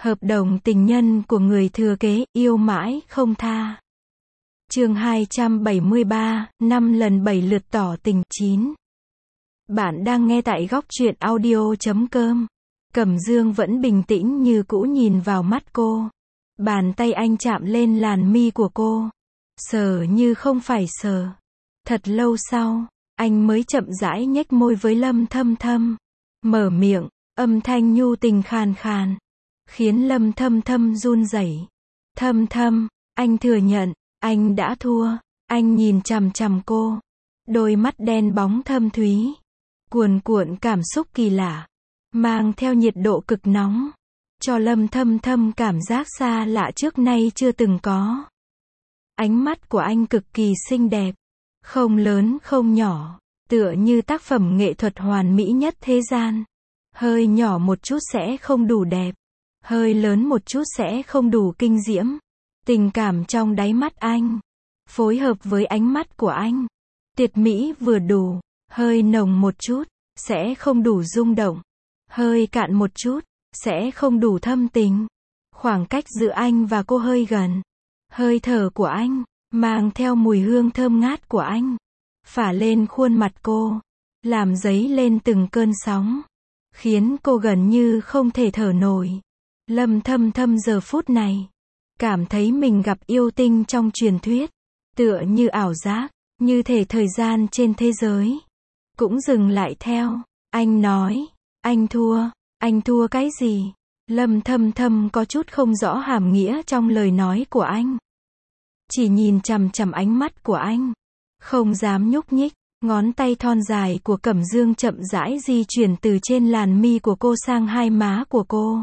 Hợp đồng tình nhân của người thừa kế, yêu mãi không tha. Chương 273, 5 lần 7 lượt tỏ tình. 9. Bạn đang nghe tại góc truyện audio.com. Cẩm Dương vẫn bình tĩnh như cũ nhìn vào mắt cô. Bàn tay anh chạm lên làn mi của cô. Sờ như không phải sờ. Thật lâu sau, anh mới chậm rãi nhếch môi với Lâm Thâm Thâm. Mở miệng, âm thanh nhu tình khàn khàn, khiến Lâm Thâm Thâm run rẩy. Thâm Thâm, anh thừa nhận, anh đã thua. Anh nhìn chằm chằm cô. Đôi mắt đen bóng thâm thúy, cuồn cuộn cảm xúc kỳ lạ, mang theo nhiệt độ cực nóng, cho Lâm Thâm Thâm cảm giác xa lạ trước nay chưa từng có. Ánh mắt của anh cực kỳ xinh đẹp, không lớn không nhỏ, tựa như tác phẩm nghệ thuật hoàn mỹ nhất thế gian. Hơi nhỏ một chút sẽ không đủ đẹp, hơi lớn một chút sẽ không đủ kinh diễm. Tình cảm trong đáy mắt anh, phối hợp với ánh mắt của anh, tuyệt mỹ vừa đủ. Hơi nồng một chút, sẽ không đủ rung động. Hơi cạn một chút, sẽ không đủ thâm tình. Khoảng cách giữa anh và cô hơi gần. Hơi thở của anh, mang theo mùi hương thơm ngát của anh, phả lên khuôn mặt cô, làm dấy lên từng cơn sóng, khiến cô gần như không thể thở nổi. Lâm Thâm Thâm giờ phút này, cảm thấy mình gặp yêu tinh trong truyền thuyết, tựa như ảo giác, như thể thời gian trên thế giới cũng dừng lại theo. Anh nói, anh thua cái gì? Lâm Thâm Thâm có chút không rõ hàm nghĩa trong lời nói của anh. Chỉ nhìn chằm chằm ánh mắt của anh, không dám nhúc nhích. Ngón tay thon dài của Cẩm Dương chậm rãi di chuyển từ trên làn mi của cô sang hai má của cô.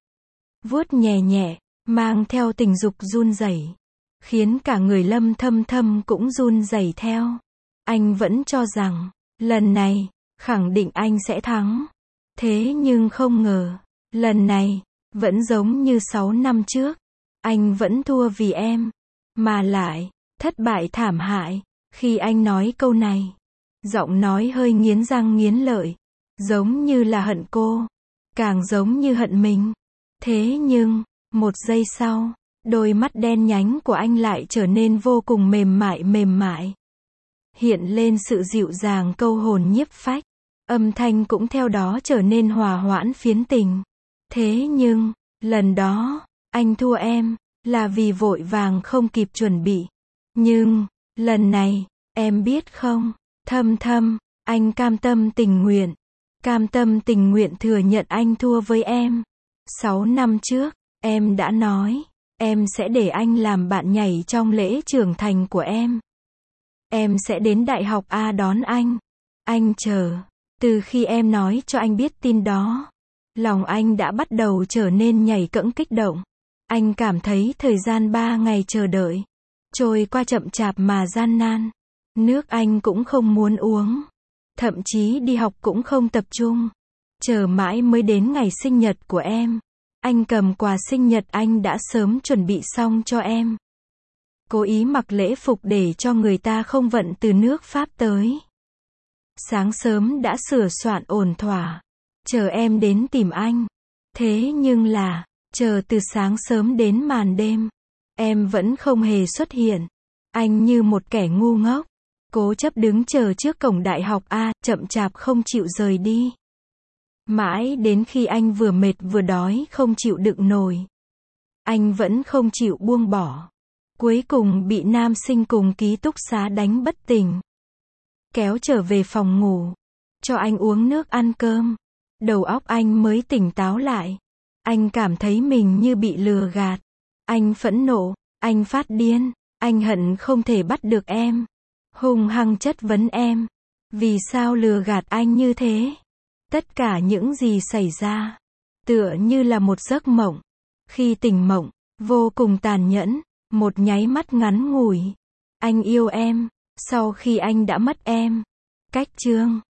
Vuốt nhẹ nhẹ, mang theo tình dục run rẩy, khiến cả người Lâm Thâm Thâm cũng run rẩy theo. Anh vẫn cho rằng, lần này, khẳng định anh sẽ thắng. Thế nhưng không ngờ, lần này, vẫn giống như 6 năm trước. Anh vẫn thua vì em. Mà lại, thất bại thảm hại. Khi anh nói câu này, giọng nói hơi nghiến răng nghiến lợi. Giống như là hận cô. Càng giống như hận mình. Thế nhưng, một giây sau, đôi mắt đen nhánh của anh lại trở nên vô cùng mềm mại. Hiện lên sự dịu dàng câu hồn nhiếp phách. Âm thanh cũng theo đó trở nên hòa hoãn phiến tình. Thế nhưng, lần đó, anh thua em, là vì vội vàng không kịp chuẩn bị. Nhưng, lần này, em biết không, Thâm Thâm, anh cam tâm tình nguyện thừa nhận anh thua với em. 6 năm trước, em đã nói, em sẽ để anh làm bạn nhảy trong lễ trưởng thành của em. Em sẽ đến Đại học A đón anh. Anh chờ. Từ khi em nói cho anh biết tin đó, lòng anh đã bắt đầu trở nên nhảy cẫng kích động. Anh cảm thấy thời gian 3 ngày chờ đợi trôi qua chậm chạp mà gian nan. Nước anh cũng không muốn uống. Thậm chí đi học cũng không tập trung. Chờ mãi mới đến ngày sinh nhật của em. Anh cầm quà sinh nhật anh đã sớm chuẩn bị xong cho em. Cố ý mặc lễ phục để cho người ta không vận từ nước Pháp tới. Sáng sớm đã sửa soạn ổn thỏa, chờ em đến tìm anh. Thế nhưng là, chờ từ sáng sớm đến màn đêm, em vẫn không hề xuất hiện. Anh như một kẻ ngu ngốc, cố chấp đứng chờ trước cổng Đại học A, chậm chạp không chịu rời đi. Mãi đến khi anh vừa mệt vừa đói không chịu đựng nổi, anh vẫn không chịu buông bỏ. Cuối cùng bị nam sinh cùng ký túc xá đánh bất tỉnh, kéo trở về phòng ngủ, cho anh uống nước ăn cơm. Đầu óc anh mới tỉnh táo lại. Anh cảm thấy mình như bị lừa gạt. Anh phẫn nộ, anh phát điên, anh hận không thể bắt được em. Hung hăng chất vấn em. Vì sao lừa gạt anh như thế? Tất cả những gì xảy ra, tựa như là một giấc mộng. Khi tỉnh mộng, vô cùng tàn nhẫn, một nháy mắt ngắn ngủi. Anh yêu em, sau khi anh đã mất em. Cách chương